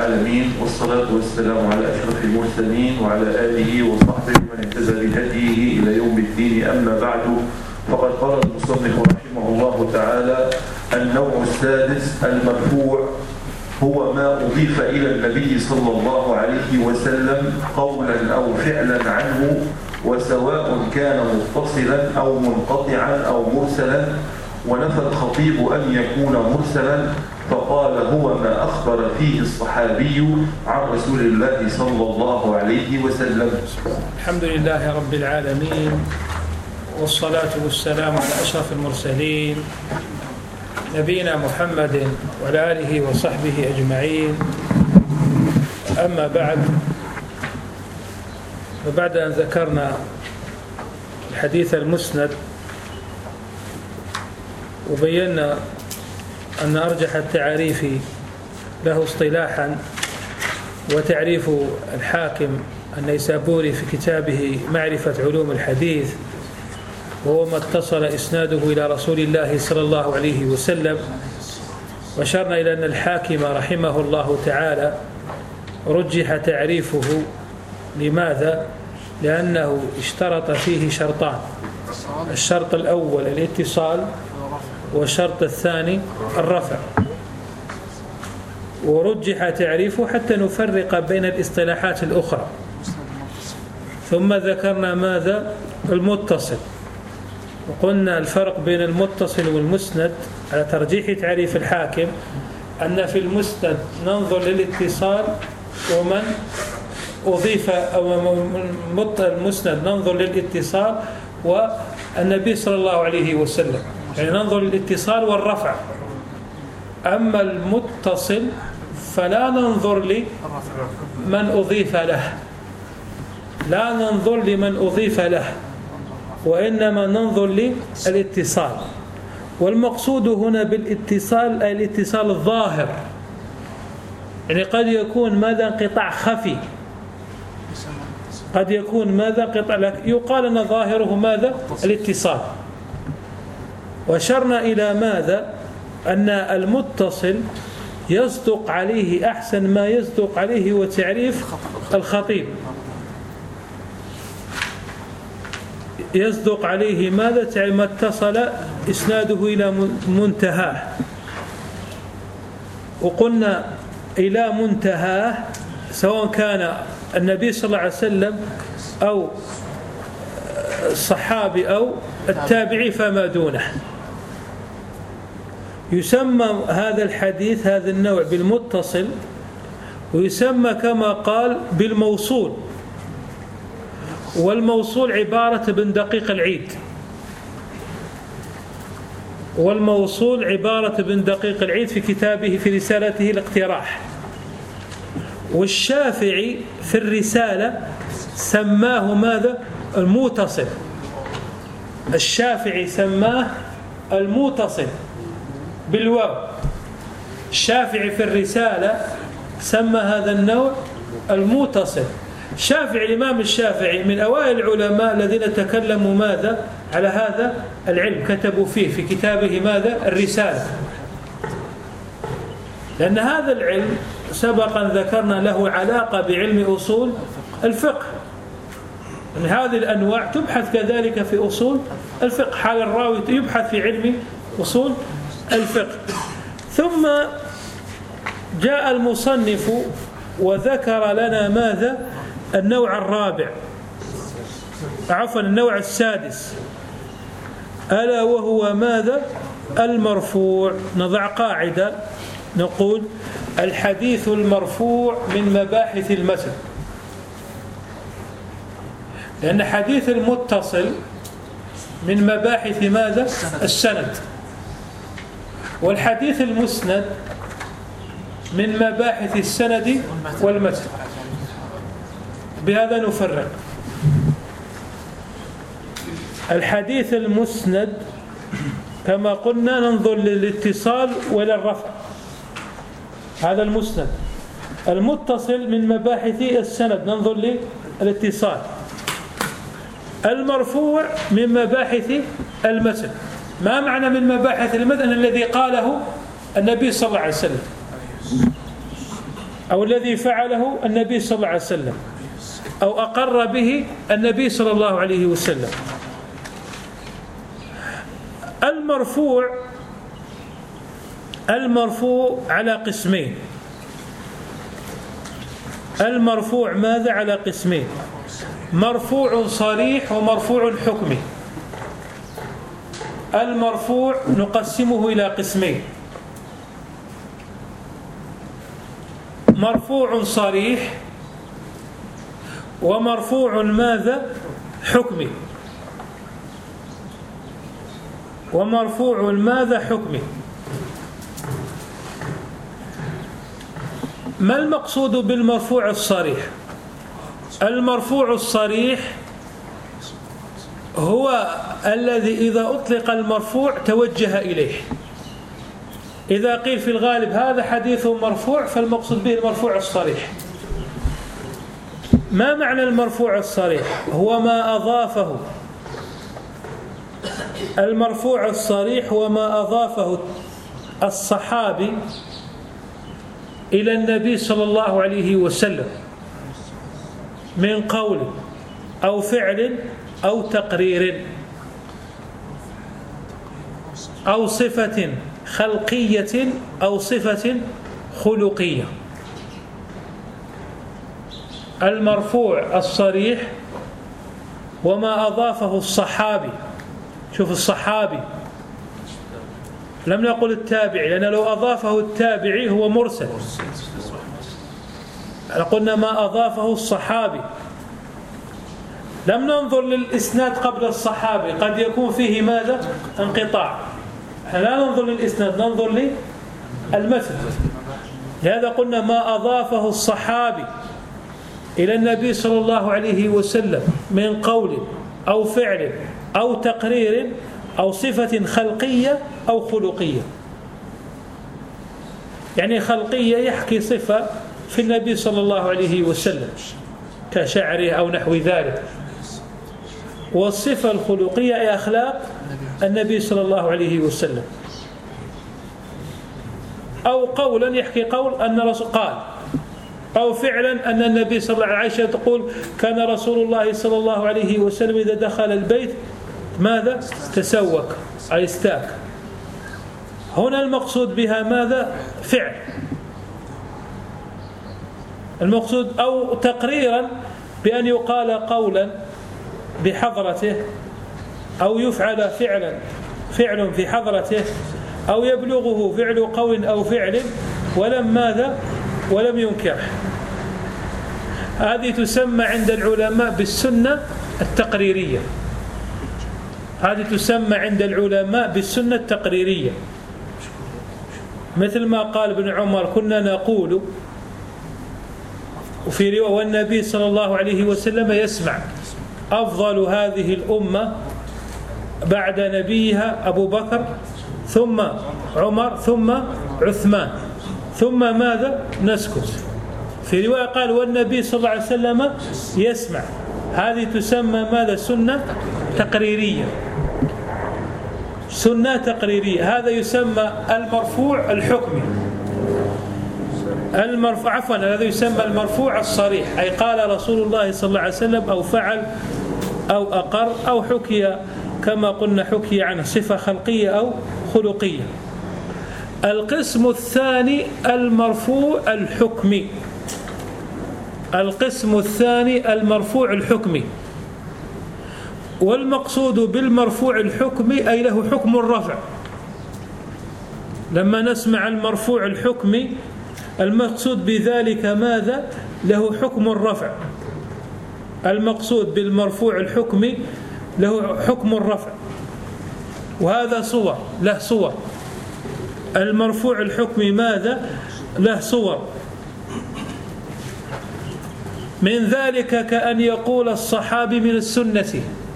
العالمين، والصلاة والسلام على أشرف المرسلين وعلى آله وصحبه ومن اهتدى بهديه إلى يوم الدين. أما بعد، فقد قال المصنف رحمه الله تعالى: النوع السادس المرفوع هو ما أضيف إلى النبي صلى الله عليه وسلم قولا أو فعلا عنه، وسواء كان متصلا أو منقطعا أو مرسلا. ونفى الخطيب أن يكون مرسلا، فقال: هو ما أخبر فيه الصحابي عن رسول الله صلى الله عليه وسلم. الحمد لله رب العالمين، والصلاة والسلام على أشرف المرسلين نبينا محمد وعلى آله وصحبه أجمعين. أما بعد، وبعد أن ذكرنا الحديث المسند وبينا أن أرجح التعريف له اصطلاحا وتعريف الحاكم النيسابوري في كتابه معرفة علوم الحديث، وهو ما اتصل إسناده إلى رسول الله صلى الله عليه وسلم، وأشرنا إلى أن الحاكم رحمه الله تعالى رجح تعريفه. لماذا؟ لأنه اشترط فيه شرطان: الشرط الأول الاتصال، والشرط الثاني الرفع. ورجح تعريفه حتى نفرق بين الاصطلاحات الأخرى. ثم ذكرنا ماذا؟ المتصل، وقلنا الفرق بين المتصل والمسند على ترجيح تعريف الحاكم أن في المسند ننظر للاتصال، ومن أضيف أو المسند ننظر للاتصال والنبي صلى الله عليه وسلم، يعني ننظر للاتصال والرفع. أما المتصل فلا ننظر لمن أضيف له، لا ننظر لمن أضيف له، وإنما ننظر للاتصال. والمقصود هنا بالاتصال أي الاتصال الظاهر، يعني قد يكون ماذا؟ انقطاع خفي، قد يكون ماذا؟ قطع، يقال أن ظاهره ماذا؟ الاتصال. وأشرنا إلى ماذا؟ أن المتصل يصدق عليه أحسن ما يصدق عليه وتعريف الخطيب، يصدق عليه ماذا؟ ما اتصل إسناده إلى منتهاه. وقلنا إلى منتهاه سواء كان النبي صلى الله عليه وسلم أو الصحابي أو التابعي فما دونه. يسمى هذا الحديث هذا النوع بالمتصل، ويسمى كما قال بالموصول. والموصول عبارة بن دقيق العيد، والموصول عبارة بن دقيق العيد في كتابه في رسالته الاقتراح. والشافعي في الرسالة سماه ماذا؟ المتصل. الشافعي سماه المتصل بالواو. الشافعي في الرسالة سمى هذا النوع المتصل. الإمام الشافعي من أوائل العلماء الذين تكلموا ماذا؟ على هذا العلم، كتبوا فيه في كتابه ماذا؟ الرسالة. لأن هذا العلم سبقا ذكرنا له علاقة بعلم أصول الفقه. يعني هذه الأنواع تبحث كذلك في أصول الفقه، حال الراوي يبحث في علم أصول الفقه. ثم جاء المصنف وذكر لنا ماذا؟ النوع الرابع، النوع السادس، ألا وهو ماذا؟ المرفوع. نضع قاعدة نقول: الحديث المرفوع من مباحث المتن، لأن حديث المتصل من مباحث ماذا؟ السند. والحديث المسند من مباحث السند والمتن. بهذا نفرق. الحديث المسند كما قلنا ننظر للاتصال ولا الرفع، هذا المسند. المتصل من مباحث السند ننظر للاتصال. المرفوع من مباحث المتن. ما معنى من مباحث المتن؟ الذي قاله النبي صلى الله عليه وسلم. أو الذي فعله النبي صلى الله عليه وسلم أو أقر به النبي صلى الله عليه وسلم. المرفوع على قسمين. المرفوع ماذا؟ على قسمين: مرفوع صريح ومرفوع حكمي. المرفوع نقسمه إلى قسمين: مرفوع صريح ومرفوع ماذا؟ حكمي. ومرفوع ماذا؟ حكمي. ما المقصود بالمرفوع الصريح؟ المرفوع الصريح هو الذي إذا أطلق المرفوع توجه إليه. إذا قيل في الغالب هذا حديث مرفوع فالمقصود به المرفوع الصريح. ما معنى المرفوع الصريح؟ هو ما أضافه. المرفوع الصريح هو ما أضافه الصحابي إلى النبي صلى الله عليه وسلم من قول أو فعل أو تقرير أو صفة خلقية أو صفة خلقية. المرفوع الصريح وما أضافه الصحابي. شوف الصحابي، لم نقل التابعي، لأن لو أضافه التابعي هو مرسل. قلنا ما أضافه الصحابي. لم ننظر للإسناد قبل الصحابي، قد يكون فيه ماذا؟ انقطاع. لا ننظر للإسناد، ننظر للمتن. لهذا قلنا ما أضافه الصحابي إلى النبي صلى الله عليه وسلم من قول أو فعل أو تقرير أو صفة خلقية أو خلقية. يعني خلقية يحكي صفة في النبي صلى الله عليه وسلم كشعره أو نحو ذلك، والصفة الخلقية أي أخلاق النبي صلى الله عليه وسلم. أو قولا يحكي قول أن رسول قال، أو فعلا أن النبي صلى الله عليه وسلم، عائشة تقول كان رسول الله صلى الله عليه وسلم إذا دخل البيت ماذا؟ تسوك أي استاك. هنا المقصود بها ماذا؟ فعل. المقصود أو تقريرا بأن يقال قولا بحضرته، أو يفعل فعل في حضرته، أو يبلغه فعل قول أو فعل ولم ماذا؟ ولم ينكره. هذه تسمى عند العلماء بالسنة التقريرية. هذه تسمى عند العلماء بالسنة التقريرية، مثل ما قال ابن عمر كنا نقول، وفي رواية والنبي صلى الله عليه وسلم يسمع: أفضل هذه الأمة بعد نبيها أبو بكر، ثم عمر، ثم عثمان، ثم ماذا؟ نسكت. في رواية قال والنبي صلى الله عليه وسلم يسمع. هذه تسمى ماذا؟ سنة تقريرية. سنة تقريرية. هذا يسمى المرفوع الحكمي. المرفوع عفوا هذا يسمى المرفوع الصريح، أي قال رسول الله صلى الله عليه وسلم أو فعل أو أقر أو حكي، كما قلنا حكي عنه صفة خلقية أو خلقية. القسم الثاني المرفوع الحكمي. القسم الثاني المرفوع الحكمي. والمقصود بالمرفوع الحكمي أي له حكم الرفع. لما نسمع المرفوع الحكمي المقصود بذلك ماذا؟ له حكم الرفع. المقصود بالمرفوع الحكمي له حكم الرفع، وهذا صور، له صور. المرفوع الحكمي ماذا؟ له صور. من ذلك كأن يقول الصحابي من السنة،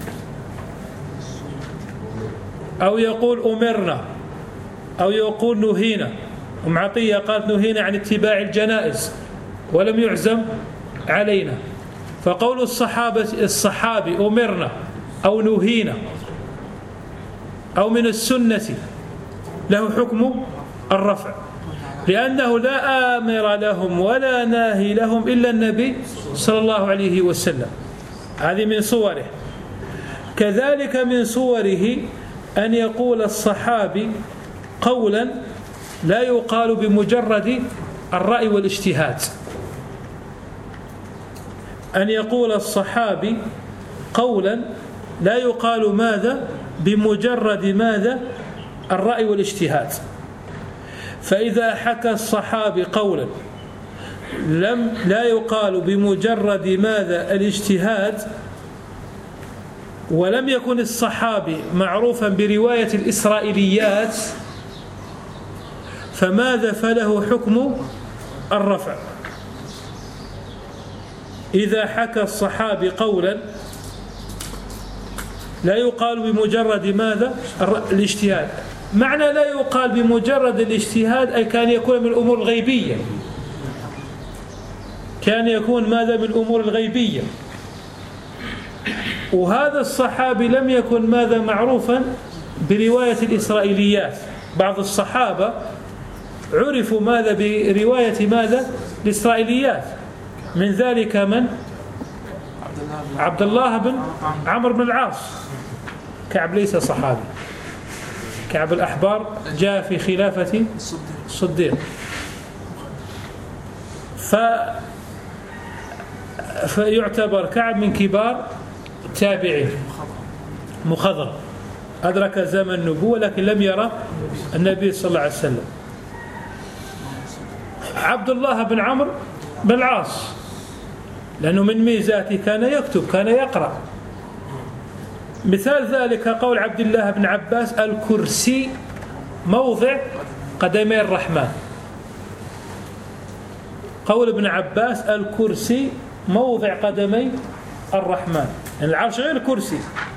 أو يقول أمرنا، أو يقول نهينا. أم عطية قالت نهينا عن اتباع الجنائز ولم يعزم علينا. فقول الصحابي أمرنا أو نهينا أو من السنة له حكم الرفع. لأنه لا آمر لهم ولا ناهي لهم إلا النبي صلى الله عليه وسلم. هذه من صوره. كذلك من صوره أن يقول الصحابي قولا لا يقال بمجرد الرأي والاجتهاد. أن يقول الصحابي قولا لا يقال ماذا بمجرد ماذا الرأي والاجتهاد. فإذا حكى الصحابي قولا لا يقال بمجرد ماذا الاجتهاد، ولم يكن الصحابي معروفا برواية الإسرائيليات، فماذا فله حكم الرفع. إذا حكى الصحابي قولا لا يقال بمجرد ماذا الاجتهاد، معنى لا يقال بمجرد الاجتهاد أي كان يكون من الأمور الغيبية، كان يكون ماذا من الأمور الغيبية. وهذا الصحابي لم يكن ماذا معروفا برواية الإسرائيليات. بعض الصحابة عرفوا ماذا برواية ماذا الإسرائيليات، من ذلك من عبد الله بن عمرو بن العاص. كعب ليس صحابي، كعب الأحبار جاء في خلافة الصديق. فيعتبر كعب من كبار التابعين، مخضرم، أدرك زمن النبوة لكن لم يرى النبي صلى الله عليه وسلم. عبد الله بن عمرو بن العاص لأنه من ميزاته كان يكتب، كان يقرأ. مثال ذلك قول عبد الله بن عباس الكرسي موضع قدمي الرحمن. قول ابن عباس الكرسي موضع قدمي الرحمن، يعني العرش غير الكرسي.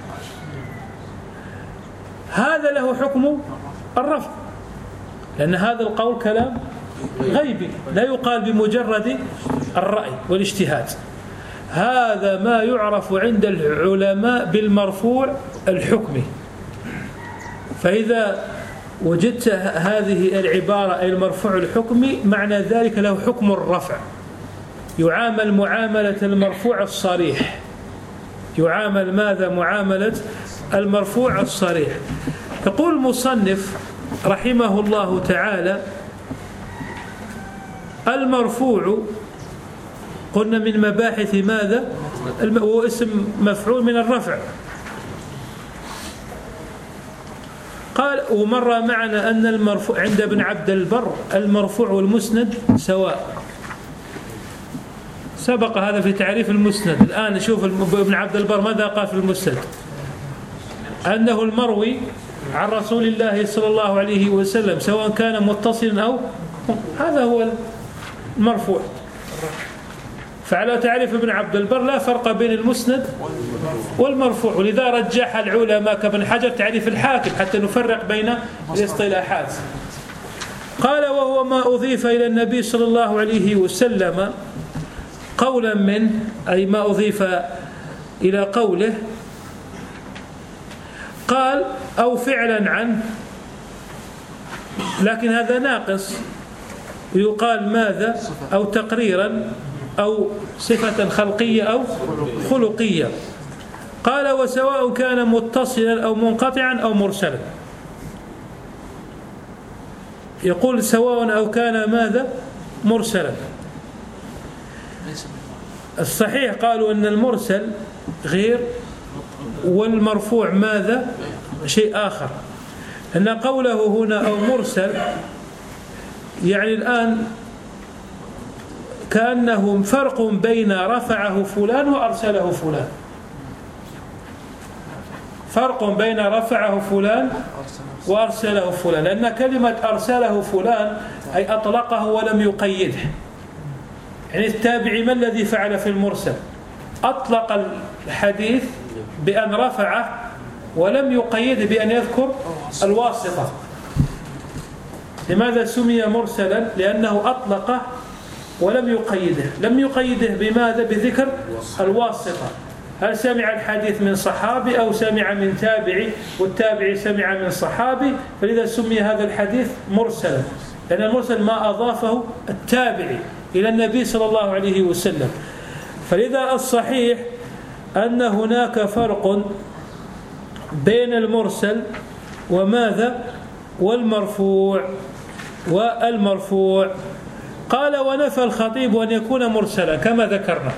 هذا له حكم الرفع، لأن هذا القول كلام غيبي لا يقال بمجرد الرأي والاجتهاد. هذا ما يعرف عند العلماء بالمرفوع الحكمي. فإذا وجدت هذه العبارة أي المرفوع الحكمي معنى ذلك له حكم الرفع، يعامل معاملة المرفوع الصريح، يعامل ماذا معاملة المرفوع الصريح. يقول المصنف رحمه الله تعالى المرفوع قلنا من مباحث ماذا هو اسم مفعول من الرفع. قال ومر معنا أن المرفوع عند ابن عبد البر المرفوع والمسند سواء، سبق هذا في تعريف المسند. الآن نشوف ابن عبد البر ماذا قال في المسند، أنه المروي عن رسول الله صلى الله عليه وسلم سواء كان متصلا أو هذا هو المرفوع. فعلى تعريف ابن عبد البر لا فرق بين المسند والمرفوع، ولذا رجح العلماء كابن حجر تعريف الحاكم حتى نفرق بين الاصطلاحات. قال وهو ما أضيف إلى النبي صلى الله عليه وسلم قولا منه، أي ما أضيف إلى قوله. قال أو فعلا عنه، لكن هذا ناقص، يقال ماذا أو تقريرا أو صفة خلقية أو خلقية. قال وسواء كان متصلا أو منقطعا أو مرسلا. يقول سواء أو كان ماذا مرسلا. الصحيح قالوا أن المرسل غير والمرفوع ماذا شيء آخر، أن قوله هنا أو مرسل يعني الآن كأنه فرق بين رفعه فلان وأرسله فلان، فرق بين رفعه فلان وأرسله فلان، لأن كلمة أرسله فلان أي أطلقه ولم يقيده. يعني التابعي ما الذي فعل في المرسل؟ أطلق الحديث بأن رفعه ولم يقيده بأن يذكر الواسطة. لماذا سمي مرسلا؟ لأنه أطلقه ولم يقيده. لم يقيده بماذا؟ بذكر الواسطة. هل سمع الحديث من صحابي أو سمع من تابعي والتابعي سمع من صحابي، فلذا سمي هذا الحديث مرسلا. لأن المرسل ما أضافه التابعي إلى النبي صلى الله عليه وسلم. فلذا الصحيح أن هناك فرق بين المرسل وماذا والمرفوع. قال ونفى الخطيب أن يكون مرسلا كما ذكرنا،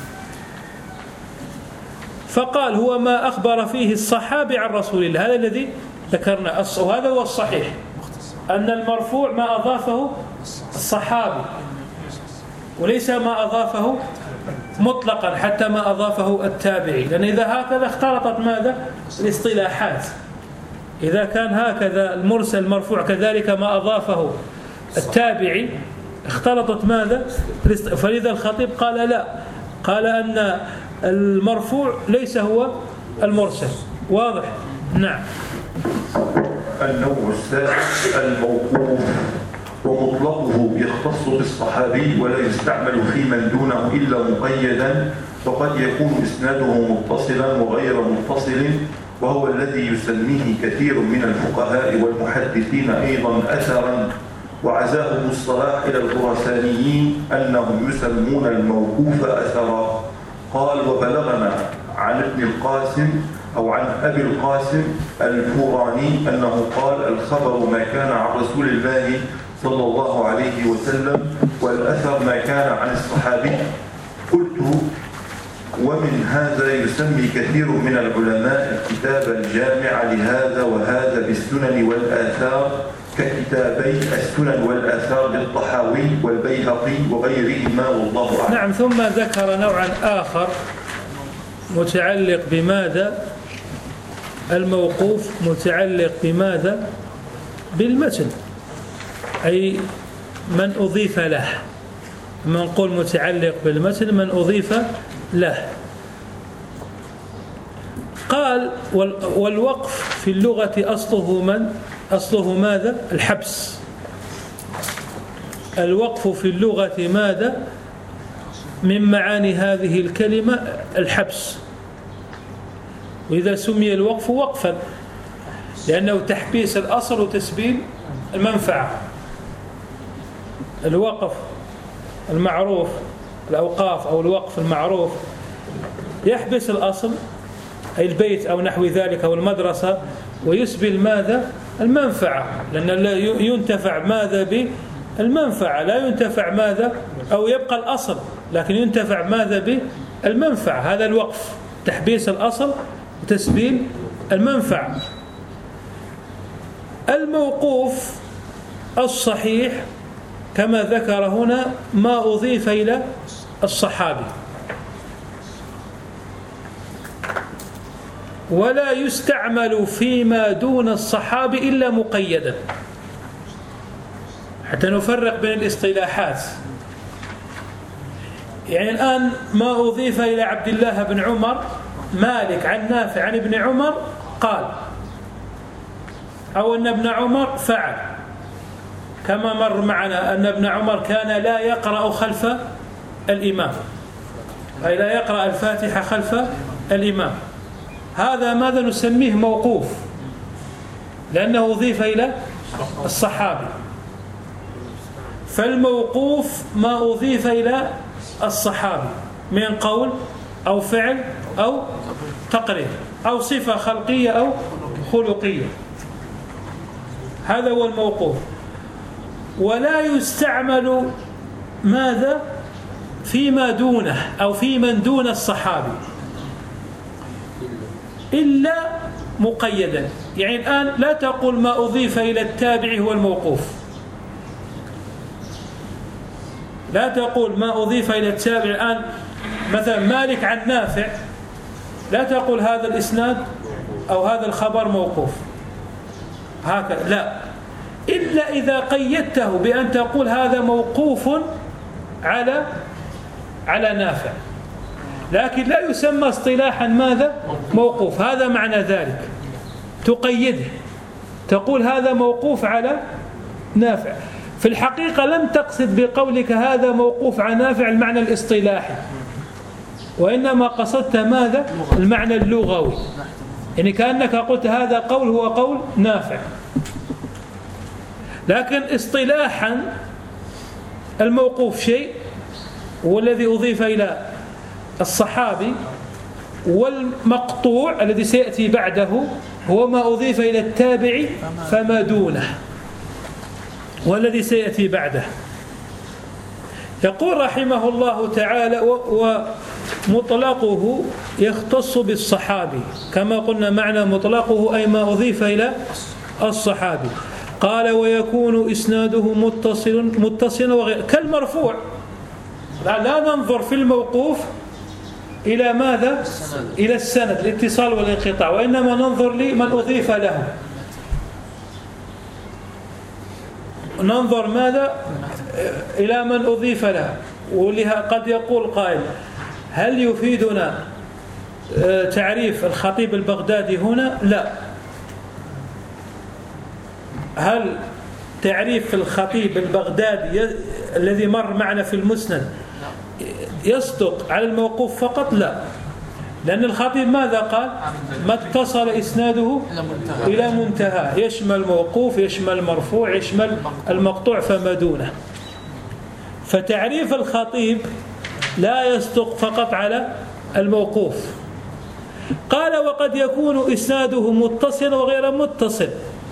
فقال هو ما أخبر فيه الصحابي عن رسول الله، هذا الذي ذكرنا، وهذا هو الصحيح أن المرفوع ما أضافه الصحابي وليس ما أضافه مطلقا حتى ما أضافه التابعي، لأن إذا هكذا اختلطت ماذا الاصطلاحات. إذا كان هكذا المرسل المرفوع كذلك ما أضافه التابعي اختلطت ماذا. فلذا الخطيب قال لا، قال أن المرفوع ليس هو المرسل. واضح؟ نعم. النوع الثالث الموقوف، ومطلقه يختص بالصحابي ولا يستعمل في من دونه إلا مقيدا، وقد يكون إسناده متصلا وغير متصل، وهو الذي يسميه كثير من الفقهاء والمحدثين أيضا أثرا، وعزاه الصلاح إلى الخراسانيين أنهم يسمون الموقوف أثرا. قال وبلغنا عن ابن القاسم أو عن أبي القاسم الفوراني أنه قال الخبر ما كان عن رسول الله صلى الله عليه وسلم، والأثر ما كان عن الصحابي. قلت ومن هذا يسمي كثير من العلماء الكتاب الجامع لهذا وهذا بالسنن والآثار ككتابي السنن والآثار للطحاوي والبيهقي وغيرهما، والله أعلم. نعم. ثم ذكر نوعا آخر متعلق بماذا؟ الموقوف متعلق بماذا؟ بالمتن، أي من أضيف له. من نقول متعلق بالمتن من أضيف له. قال والوقف في اللغة أصله ماذا؟ الحبس. الوقف في اللغة ماذا؟ من معاني هذه الكلمة الحبس. وإذا سمي الوقف وقفا لأنه تحبيس الأصل وتسبيل المنفعة. الوقف المعروف، الأوقاف أو الوقف المعروف يحبس الأصل أي البيت أو نحو ذلك أو المدرسة، ويسبل ماذا؟ المنفعة، لأن ينتفع ماذا؟ بالمنفعة، لا ينتفع ماذا؟ أو يبقى الأصل لكن ينتفع ماذا؟ بالمنفعة. هذا الوقف، تحبيس الأصل وتسبيل المنفعة. الموقوف الصحيح كما ذكر هنا ما أضيف إلى الصحابي، ولا يستعمل فيما دون الصحابي إلا مقيدا، حتى نفرق بين الاصطلاحات. يعني الآن ما أضيف إلى عبد الله بن عمر مالك عن نافع عن ابن عمر قال، أو أن ابن عمر فعل، كما مر معنا أن ابن عمر كان لا يقرأ خلف الإمام، أي لا يقرأ الفاتحة خلف الإمام. هذا ماذا نسميه؟ موقوف، لأنه أضيف إلى الصحابي. فالموقوف ما أضيف إلى الصحابي من قول أو فعل أو تقرير أو صفة خلقية أو خلقية، هذا هو الموقوف. ولا يستعمل ماذا؟ فيما دونه أو في من دون الصحابي إلا مقيدا. يعني الآن لا تقول ما أضيف إلى التابع هو الموقوف، لا تقول ما أضيف إلى التابع. الآن مثلا مالك عن نافع، لا تقول هذا الإسناد أو هذا الخبر موقوف هكذا، لا، إلا إذا قيدته بأن تقول هذا موقوف على نافع، لكن لا يسمى اصطلاحا ماذا؟ موقوف. هذا معنى ذلك، تقيده، تقول هذا موقوف على نافع. في الحقيقة لم تقصد بقولك هذا موقوف على نافع المعنى الاصطلاحي، وإنما قصدت ماذا؟ المعنى اللغوي، يعني كأنك قلت هذا قول هو قول نافع. لكن اصطلاحا الموقوف شيء والذي أضيف إلى الصحابي، والمقطوع الذي سيأتي بعده هو ما أضيف إلى التابع فما دونه، والذي سيأتي بعده. يقول رحمه الله تعالى: ومطلقه يختص بالصحابي، كما قلنا معنى مطلقه أي ما أضيف إلى الصحابي. قال: ويكون إسناده متصلا وغير كالمرفوع. لا ننظر في الموقوف إلى ماذا؟ إلى السند، الاتصال والانقطاع، وإنما ننظر لمن أضيف له. ننظر ماذا؟ إلى من أضيف له. ولها قد يقول قائل: هل يفيدنا تعريف الخطيب البغدادي هنا؟ لا. هل تعريف الخطيب البغدادي الذي مر معنا في المسند يصدق على الموقوف فقط؟ لا، لأن الخطيب ماذا قال؟ ما اتصل إسناده إلى منتهى، يشمل موقوف، يشمل مرفوع، يشمل المقطوع فما دونه. فتعريف الخطيب لا يصدق فقط على الموقوف. قال: وقد يكون إسناده متصلا وغير متصل،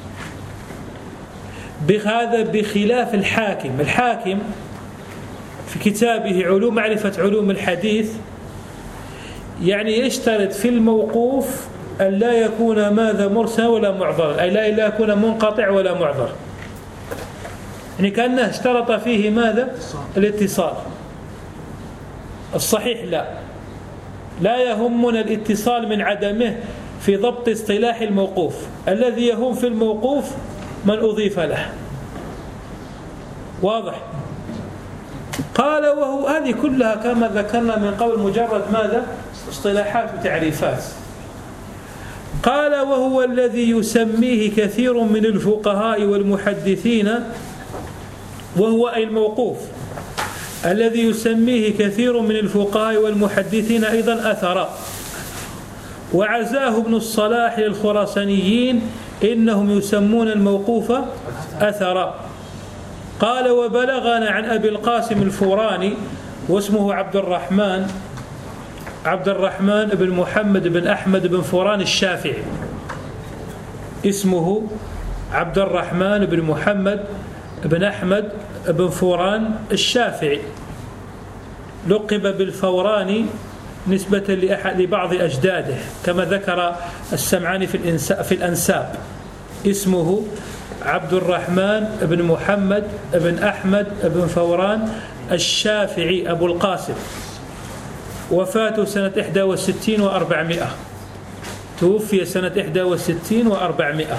بهذا بخلاف الحاكم. الحاكم في كتابه معرفة علوم الحديث يعني يشترط في الموقوف أن لا يكون ماذا مرسل ولا معذر، أي لا يكون منقطع ولا معذر، يعني كأنه اشترط فيه ماذا؟ الاتصال. الصحيح لا يهمنا الاتصال من عدمه في ضبط اصطلاح الموقوف. الذي يهم في الموقوف من أضيف له. واضح؟ قال: وهو هذه كلها كما ذكرنا من قبل مجرد ماذا؟ اصطلاحات وتعريفات. قال: وهو الذي يسميه كثير من الفقهاء والمحدثين، وهو أي الموقوف الذي يسميه كثير من الفقهاء والمحدثين أيضا أثرا، وعزاه ابن الصلاح للخراسانيين إنهم يسمون الموقوف أثرا. قال: وبلغنا عن أبي القاسم الفوراني، واسمه عبد الرحمن بن محمد بن أحمد بن فوران الشافعي. اسمه عبد الرحمن بن محمد بن أحمد بن فوران الشافعي، لقب بالفوراني نسبة لبعض أجداده كما ذكر السمعاني في الأنساب. اسمه عبد الرحمن بن محمد بن أحمد بن فوران الشافعي أبو القاسم. وفاته سنة 61 و400، توفي سنة 61 و400.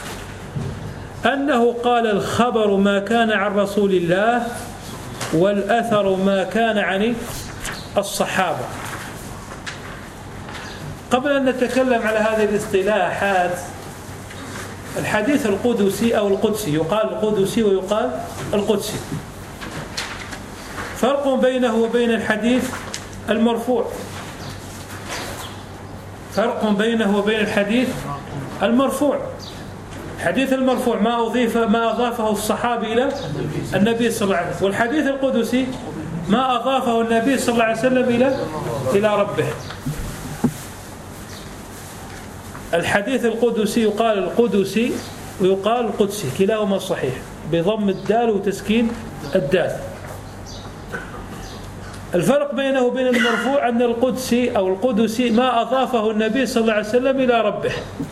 أنه قال: الخبر ما كان عن رسول الله، والأثر ما كان عن الصحابة. قبل أن نتكلم على هذه الاصطلاحات، الحديث القدسي أو القدسي، يقال القدسي ويقال القدسي. فرق بينه وبين الحديث المرفوع. فرق بينه وبين الحديث المرفوع. الحديث المرفوع ما أضافه الصحابي إلى النبي صلى الله عليه وسلم، والحديث القدسي ما أضافه النبي صلى الله عليه وسلم إلى ربه. الحديث القدسي يقال القدسي ويقال القدسي، كلاهما صحيح، بضم الدال وتسكين الدال. الفرق بينه وبين المرفوع أن القدسي أو القدسي ما أضافه النبي صلى الله عليه وسلم إلى ربه،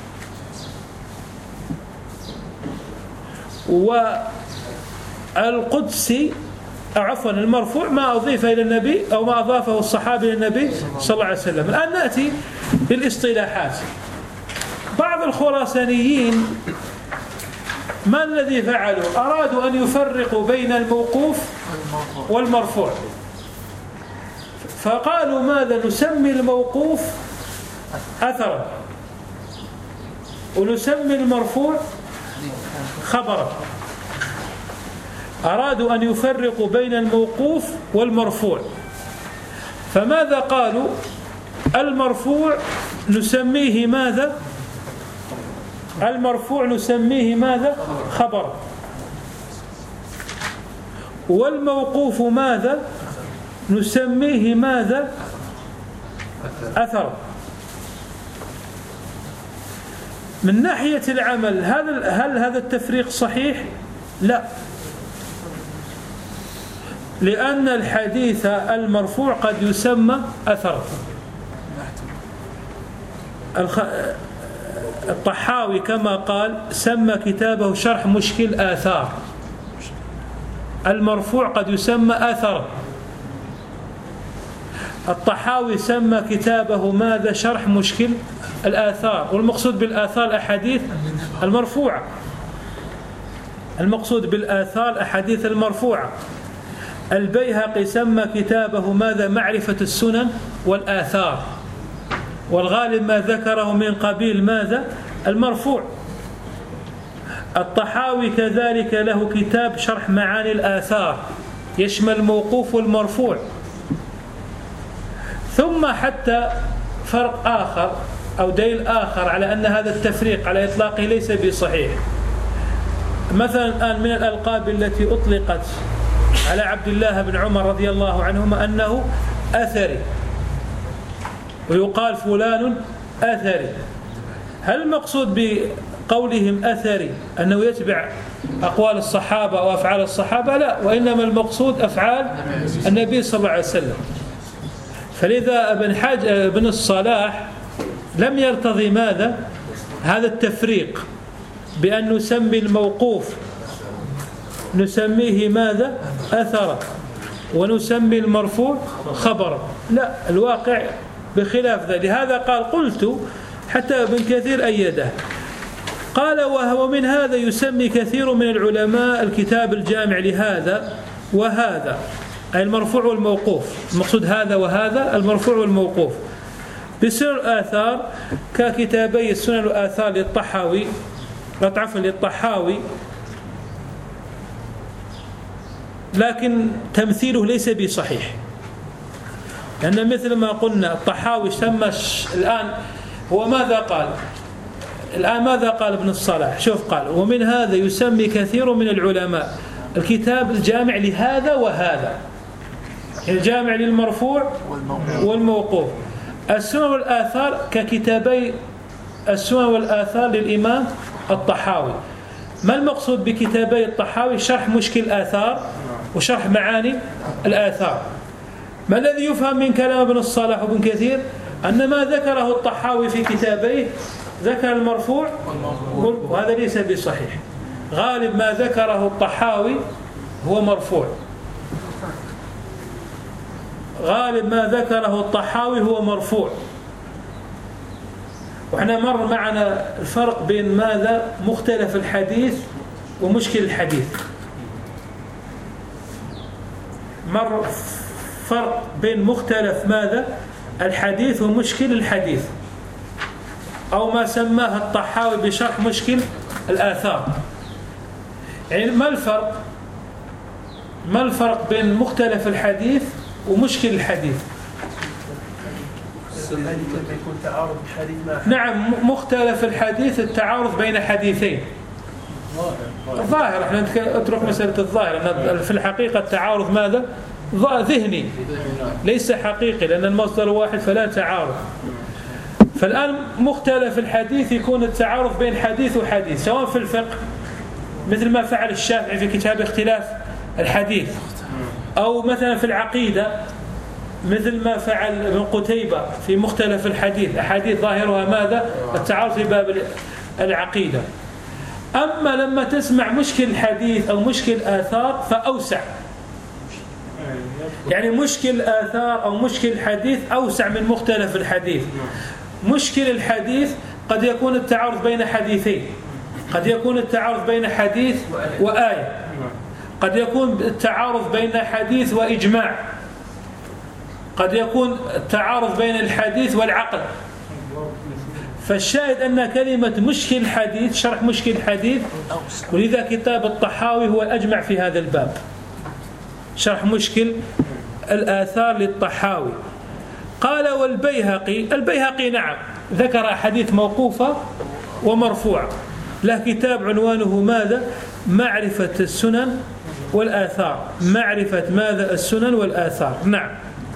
والقدسي عفوا المرفوع ما أضيف إلى النبي أو ما أضافه الصحابي إلى النبي صلى الله عليه وسلم. الآن نأتي للاصطلاحات. بعض الخراسانيين ما الذي فعلوا؟ أرادوا أن يفرقوا بين الموقوف والمرفوع، فقالوا ماذا؟ نسمي الموقوف أثرا ونسمي المرفوع خبرا. أرادوا أن يفرقوا بين الموقوف والمرفوع، فماذا قالوا؟ المرفوع نسميه ماذا؟ المرفوع نسميه ماذا؟ خبرا. والموقوف ماذا؟ نسميه ماذا؟ أثر. من ناحية العمل هل هذا التفريق صحيح؟ لا، لأن الحديث المرفوع قد يسمى أثر. الطحاوي كما قال سمى كتابه شرح مشكل آثار. المرفوع قد يسمى أثر. الطحاوي سمى كتابه ماذا؟ شرح مشكل الآثار. والمقصود بالآثار الأحاديث المرفوعة. المقصود بالآثار الأحاديث المرفوعة. البيهقي سمى كتابه ماذا؟ معرفة السنن والآثار. والغالب ما ذكره من قبيل ماذا؟ المرفوع. الطحاوي كذلك له كتاب شرح معاني الآثار يشمل الموقوف والمرفوع. ثم حتى فرق آخر أو دليل آخر على أن هذا التفريق على إطلاقه ليس بصحيح. مثلا الآن من الألقاب التي أطلقت على عبد الله بن عمر رضي الله عنهما أنه أثري، ويقال فلان أثري. هل المقصود بقولهم أثري أنه يتبع أقوال الصحابة أو أفعال الصحابة؟ لا، وإنما المقصود أفعال النبي صلى الله عليه وسلم. فلذا ابن الصلاح لم يرتضي ماذا؟ هذا التفريق بأن نسمي الموقوف نسميه ماذا؟ أثرا، ونسمي المرفوع خبرا. لا، الواقع بخلاف ذلك. لهذا قال قلت، حتى ابن كثير أيده، قال وهو من هذا يسمي كثير من العلماء الكتاب الجامع لهذا وهذا، أي المرفوع والموقوف. المقصود هذا وهذا المرفوع والموقوف بسنن الآثار ككتابي السنن والآثار للطحاوي، لكن تمثيله ليس بصحيح. لأن مثل ما قلنا الطحاوي سمى الآن هو ماذا قال؟ الآن ماذا قال ابن الصلاح؟ شوف، قال ومن هذا يسمي كثير من العلماء الكتاب الجامع لهذا وهذا، الجامع للمرفوع والموقوف. السنن والآثار ككتابي السنن والآثار للإمام الطحاوي. ما المقصود بكتابي الطحاوي؟ شرح مشكل آثار وشرح معاني الآثار. ما الذي يفهم من كلام ابن الصلاح وابن كثير؟ أن ما ذكره الطحاوي في كتابيه ذكر المرفوع، وهذا ليس بصحيح. غالب ما ذكره الطحاوي هو مرفوع. غالب ما ذكره الطحاوي هو مرفوع. وإحنا مر معنا الفرق بين ماذا؟ مختلف الحديث ومشكل الحديث. مر فرق بين مختلف ماذا؟ الحديث ومشكل الحديث، أو ما سماه الطحاوي بشرح مشكل الآثار. يعني ما الفرق بين مختلف الحديث ومشكل الحديث؟ نعم، مختلف الحديث التعارض بين حديثين. ظاهر، احنا نترك مسألة الظاهر، أن في الحقيقة التعارض ماذا؟ ذهني ليس حقيقي، لأن المصدر واحد فلا تعارض. فالآن مختلف الحديث يكون التعارض بين حديث وحديث، سواء في الفقه مثل ما فعل الشافعي في كتاب اختلاف الحديث، أو مثلا في العقيدة مثل ما فعل ابن قتيبة في مختلف الحديث، أحاديث ظاهرها ماذا؟ التعارض في باب العقيدة. أما لما تسمع مشكل الحديث أو مشكل آثار فأوسع، يعني مشكل آثار أو مشكل الحديث أوسع من مختلف الحديث. مشكل الحديث قد يكون التعارض بين حديثين، قد يكون التعارض بين حديث وآية، قد يكون التعارض بين حديث وإجماع، قد يكون التعارض بين الحديث والعقل. فالشاهد أن كلمة مشكل الحديث شرح مشكل الحديث، ولذا كتاب الطحاوي هو الأجمع في هذا الباب، شرح مشكل الآثار للطحاوي. قال والبيهقي نعم ذكر أحاديث موقوفة ومرفوعة، له كتاب عنوانه ماذا؟ معرفة السنن والآثار، معرفة ماذا السنن والآثار. نعم.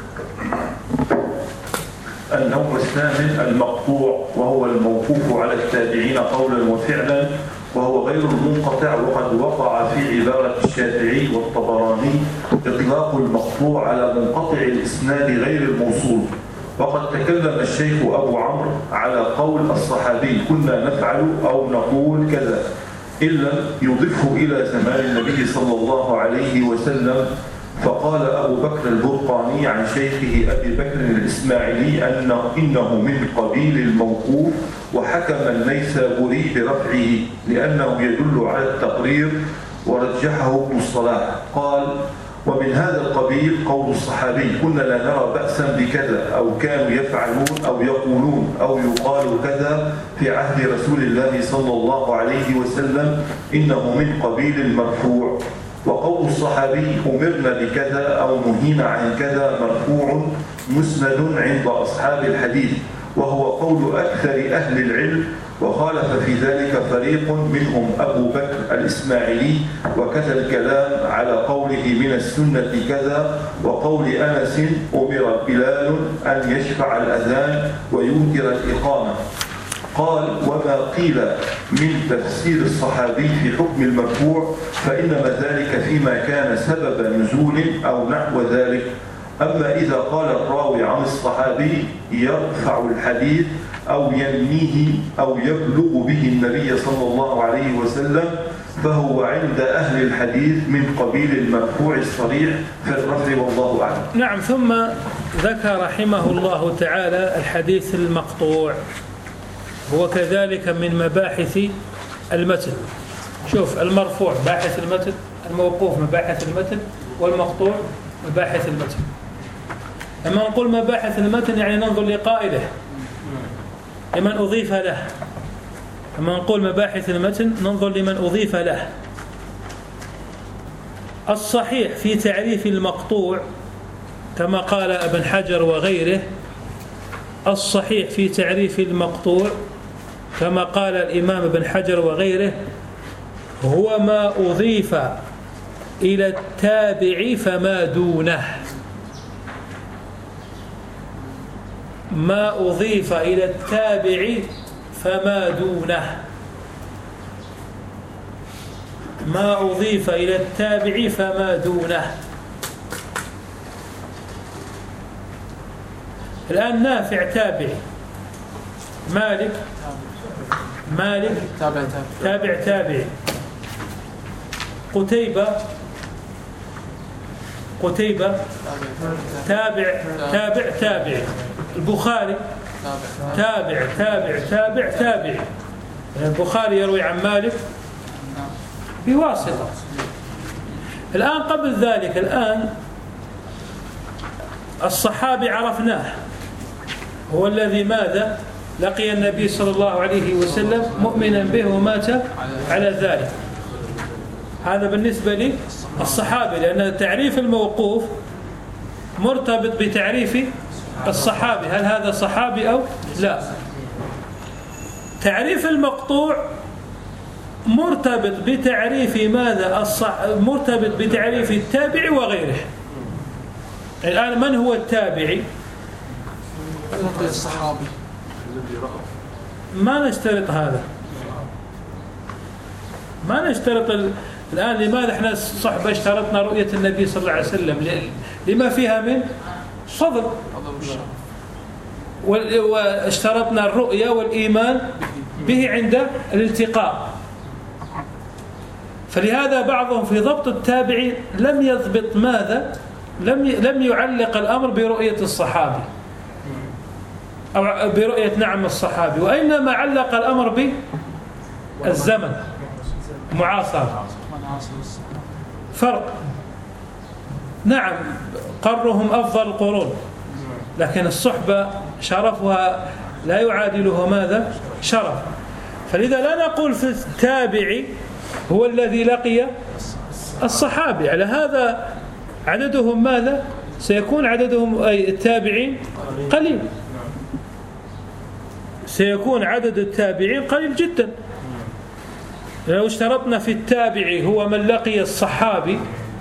النوع الثامن المقطوع، وهو الموقوف على التابعين قولا وفعلا، وهو غير المنقطع. وقد وقع في عبارة الشافعي والطبراني إطلاق المقطوع على منقطع الإسناد غير الموصول. وقد تكلم الشيخ أبو عمرو على قول الصحابي كنا نفعل أو نقول كذا، إن لم يضفه إلى زمان النبي صلى الله عليه وسلم. فقال أبو بكر البرقاني عن شيخه أبي بكر الإسماعيلي إنه من قبيل الموقوف، وحكم النيسابوري برفعه لأنه يدل على التقرير، ورجحه ابن الصلاح. قال: ومن هذا القبيل قول الصحابي كنا لا نرى بأسا بكذا، أو كانوا يفعلون أو يقولون أو يقال كذا في عهد رسول الله صلى الله عليه وسلم، إنه من قبيل المرفوع. وقول الصحابي أمرنا بكذا أو نهينا عن كذا مرفوع مسند عند أصحاب الحديث، وهو قول أكثر أهل العلم. وخالف في ذلك فريق منهم أبو بكر الإسماعيلي، وكذا الكلام على قوله من السنة كذا، وقول أنس أمر بلال أن يشفع الأذان وينكر الإقامة. قال: وما قيل من تفسير الصحابي في حكم المرفوع فإنما ذلك فيما كان سبب نزول أو نحو ذلك. أما إذا قال الراوي عن الصحابي يرفع الحديث أو ينميه أو يبلغ به النبي صلى الله عليه وسلم، فهو عند أهل الحديث من قبيل المرفوع الصريح في الرفع، والله أعلم. نعم. ثم ذكر رحمه الله تعالى الحديث المقطوع، هو كذلك من مباحث المتن. شوف، المرفوع باحث المتن، الموقوف مباحث المتن، والمقطوع مباحث المتن. لما نقول مباحث المتن يعني ننظر لقائله لمن أضيف له. لما نقول مباحث المتن ننظر لمن أضيف له. الصحيح في تعريف المقطوع كما قال ابن حجر وغيره، الصحيح في تعريف المقطوع كما قال الإمام ابن حجر وغيره هو ما أضيف إلى التابع فما دونه. ما أضيف إلى التابع فما دونه. ما أضيف إلى التابع فما دونه. الآن نافع تابعي، مالك تابع تابعي، قتيبة تابع تابعي، البخاري تابعي. البخاري يروي عن مالك بواسطة. الآن قبل ذلك، الآن الصحابي عرفناه هو الذي ماذا لقي النبي صلى الله عليه وسلم مؤمنا به ومات على ذلك. هذا بالنسبة للصحابي، لأن تعريف الموقوف مرتبط بتعريف الصحابي، هل هذا صحابي أو لا. تعريف المقطوع مرتبط بتعريف ماذا مرتبط بتعريف التابع وغيره. الآن من هو التابعي؟ الصحابي. ما نشترط هذا، ما نشترط الآن. لماذا احنا الصحبة اشترطنا رؤية النبي صلى الله عليه وسلم؟ لما فيها من فضل، واشترطنا الرؤية والإيمان به عند الالتقاء. فلهذا بعضهم في ضبط التابعين لم يضبط ماذا، لم يعلق الأمر برؤية الصحابي أو برؤية نعم الصحابي، وإنما علق الأمر بالزمن معاصر. فرق. نعم، قرهم أفضل القرون، لكن الصحبة شرفها لا يعادله ماذا شرف. فلذا لا نقول في التابع هو الذي لقي الصحابي. على هذا عددهم ماذا سيكون؟ عددهم أي التابعين قليل، سيكون عدد التابعين قليل جدا. لو اشترطنا في التابع هو من لقي الصحابي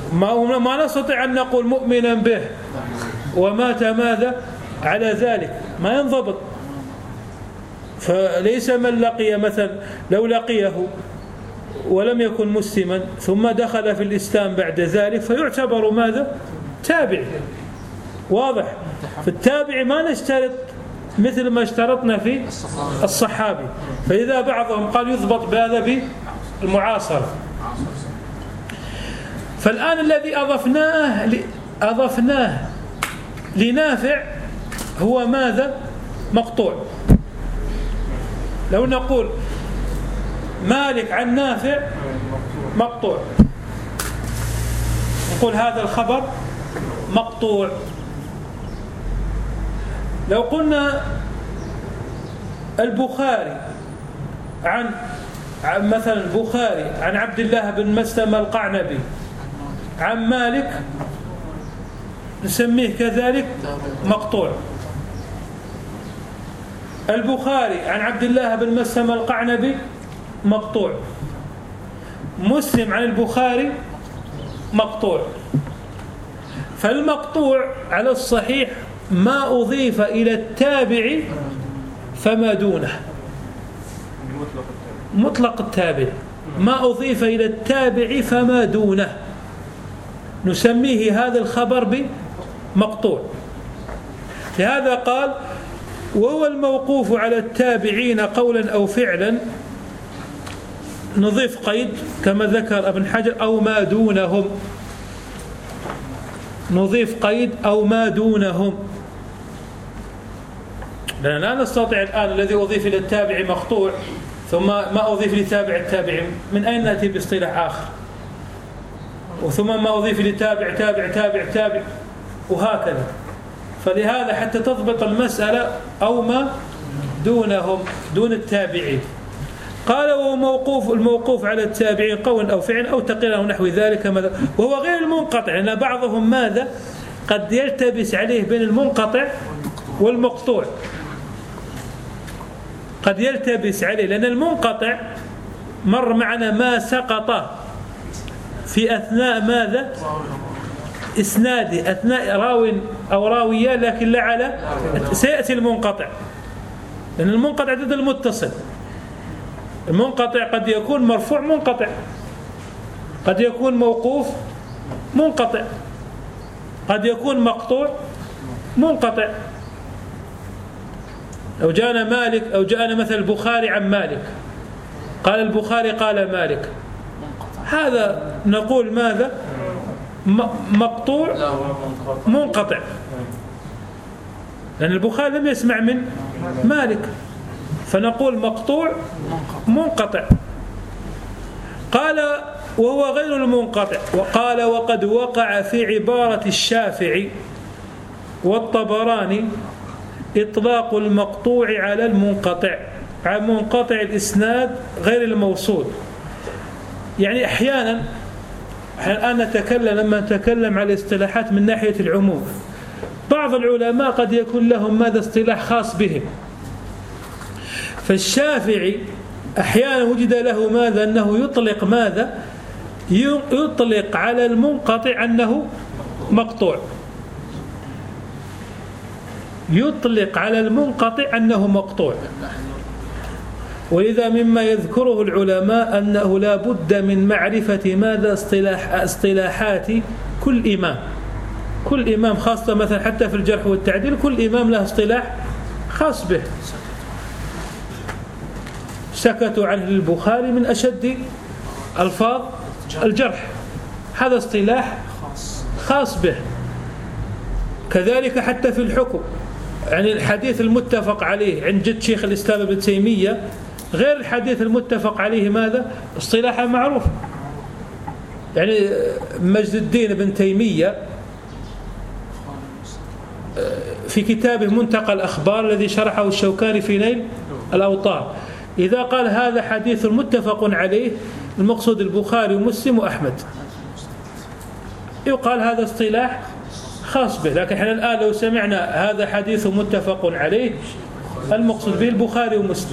ما نستطيع أن نقول مؤمنا به ومات ماذا على ذلك، ما ينضبط. فليس من لقي مثلا لو لقيه ولم يكن مسلما ثم دخل في الإسلام بعد ذلك فيعتبر ماذا تابع. واضح؟ في التابع ما نشترط مثل ما اشترطنا في الصحابي. فإذا بعضهم قال يضبط بهذا بالمعاصرة. فالآن الذي أضفناه لنافع هو ماذا مقطوع. لو نقول مالك عن نافع مقطوع، نقول هذا الخبر مقطوع. لو قلنا البخاري عن مثلا البخاري عن عبد الله بن مسلمة القعنبي عن مالك نسميه كذلك مقطوع. البخاري عن عبد الله بن مسلمة القعنبي مقطوع. مسلم عن البخاري مقطوع. فالمقطوع على الصحيح ما أضيف إلى التابع فما دونه، مطلق التابع ما أضيف إلى التابع فما دونه نسميه هذا الخبر بمقطوع. لهذا قال وهو الموقوف على التابعين قولا أو فعلا، نضيف قيد كما ذكر ابن حجر أو ما دونهم، نضيف قيد أو ما دونهم، لأن لا نستطيع الآن الذي أضيف إلى التابع مقطوع ثم ما أضيف لتابع التابع، من أين نأتي باصطلاح آخر؟ وثم ما أضيف لتابع تابع تابع تابع وهكذا. فلهذا حتى تضبط المسألة أو ما دونهم دون التابعين. قال وهو الموقوف على التابعين قول أو فعل أو تقرير أو نحو ذلك، وهو غير المنقطع، لأن بعضهم ماذا قد يلتبس عليه بين المنقطع والمقطوع، قد يلتبس عليه، لأن المنقطع مر معنا ما سقط في أثناء ماذا إسناده، أثناء راو أو راوية، لكن لا على سيأتي المنقطع، لأن المنقطع ضد المتصل. المنقطع قد يكون مرفوع منقطع، قد يكون موقوف منقطع، قد يكون مقطوع منقطع. لو جاءنا مالك أو جاءنا مثل البخاري عن مالك، قال البخاري قال مالك، هذا نقول ماذا مقطوع منقطع، لأن البخاري لم يسمع من مالك، فنقول مقطوع منقطع. قال وهو غير المنقطع. وقال وقد وقع في عبارة الشافعي والطبراني إطلاق المقطوع على المنقطع، على منقطع الإسناد غير الموصول. يعني أحيانا الآن نتكلم لما نتكلم على الاصطلاحات من ناحية العموم، بعض العلماء قد يكون لهم ماذا اصطلاح خاص بهم. فالشافعي أحيانا وجد له ماذا أنه يطلق ماذا يطلق على المنقطع أنه مقطوع، يطلق على المنقطع أنه مقطوع. وإذا مما يذكره العلماء أنه لا بد من معرفة ماذا اصطلاحات كل إمام، كل إمام خاصة مثلا حتى في الجرح والتعديل كل إمام له اصطلاح خاص به. سكتوا عنه البخاري من أشد ألفاظ الجرح، هذا اصطلاح خاص به. كذلك حتى في الحكم، يعني الحديث المتفق عليه عند جد شيخ الإسلام ابن تيمية غير الحديث المتفق عليه ماذا اصطلاحا معروف. يعني مجد الدين ابن تيمية في كتابه منتقى الأخبار الذي شرحه الشوكاني في نيل الأوطار، إذا قال هذا حديث متفق عليه المقصود البخاري ومسلم وأحمد، يقال هذا اصطلاح خاص به. لكن احنا الآن لو سمعنا هذا حديث متفق عليه المقصود به البخاري ومسلم.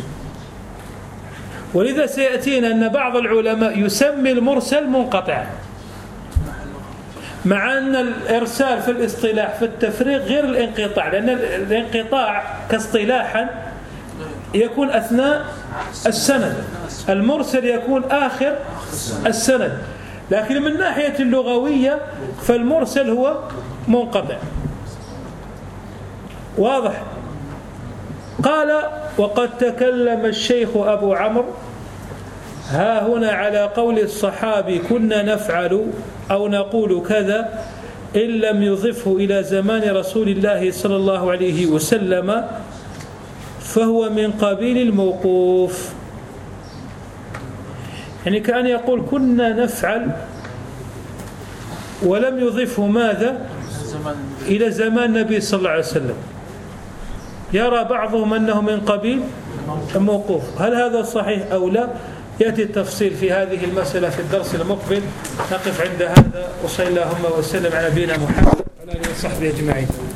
ولذا سيأتينا أن بعض العلماء يسمي المرسل منقطعا، مع أن الإرسال في الاصطلاح في التفريق غير الانقطاع، لأن الانقطاع كاصطلاحا يكون أثناء السند، المرسل يكون آخر السند، لكن من ناحية اللغوية فالمرسل هو منقطع. واضح؟ قال: وقد تكلم الشيخ أبو عمرو ها هنا على قول الصحابي كنا نفعل أو نقول كذا إن لم يضفه إلى زمان رسول الله صلى الله عليه وسلم فهو من قبيل الموقوف. يعني كأن يقول كنا نفعل ولم يضفه ماذا إلى زمان النبي صلى الله عليه وسلم. يرى بعضهم أنه من قبيل الموقوف. هل هذا صحيح أو لا؟ يأتي التفصيل في هذه المسألة في الدرس المقبل. نقف عند هذا، وصلى اللهم وسلم على نبينا محمد وعلى آله وصحبه أجمعين.